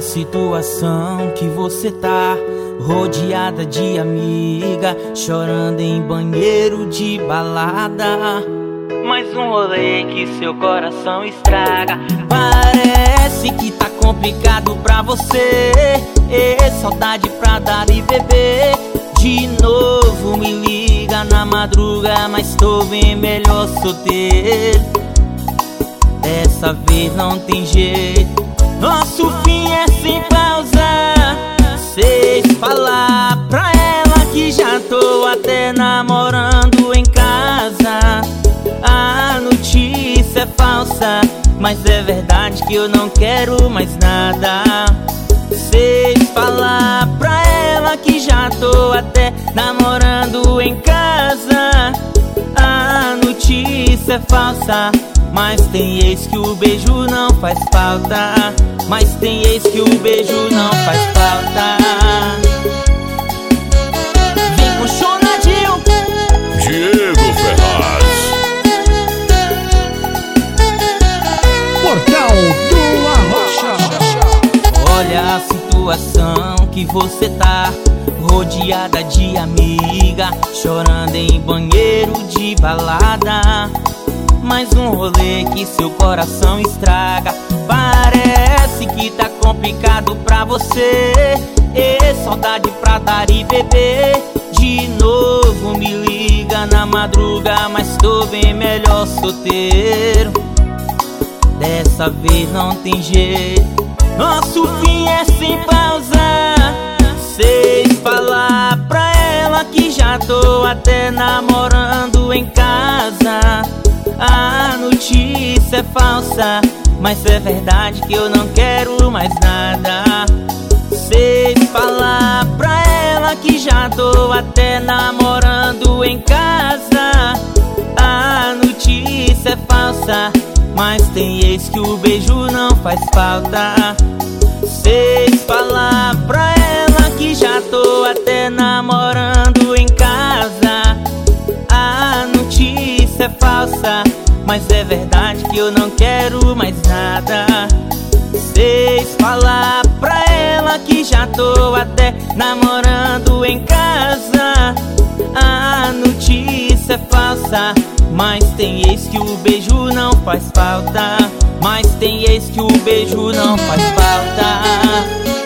situação que você tá, rodeada de amiga, chorando em banheiro de balada. Mais um rolê que seu coração estraga. Parece que tá complicado pra você, saudade pra dar e beber. De novo me liga na madruga, mas tô bem melhor solteiro. Dessa vez não tem jeito, nosso fim é sem pausa. Sei falar pra ela que já tô até namorando em casa. A notícia é falsa, mas é verdade que eu não quero mais nada. Sei falar pra ela que já tô até namorando em casa. A notícia é falsa, mas tem ex que o beijo não faz falta. Mas tem ex que o beijo não faz falta. Vem com Chonadinho, Diego Ferraz. Portal do Arrocha. olha a situação que você tá, rodeada de amiga, chorando em banheiro de balada. Mais um rolê que seu coração estraga. Parece que tá complicado pra você, saudade pra dar e beber. De novo me liga na madruga, mas tô bem melhor solteiro. Dessa vez não tem jeito, nosso fim é sem pausa. Sei falar pra ela que já tô até namorando em casa. A notícia é falsa, mas é verdade que eu não quero mais nada. Sei falar pra ela que já tô até namorando em casa. A notícia é falsa, mas tem ex que o beijo não faz falta. Sei falar pra ela que já tô até namorando em casa. A notícia é falsa, mas é verdade que eu não quero mais nada. Sei falar pra ela que já tô até namorando em casa. A notícia é falsa, mas tem ex que o beijo não faz falta. Mas tem ex que o beijo não faz falta.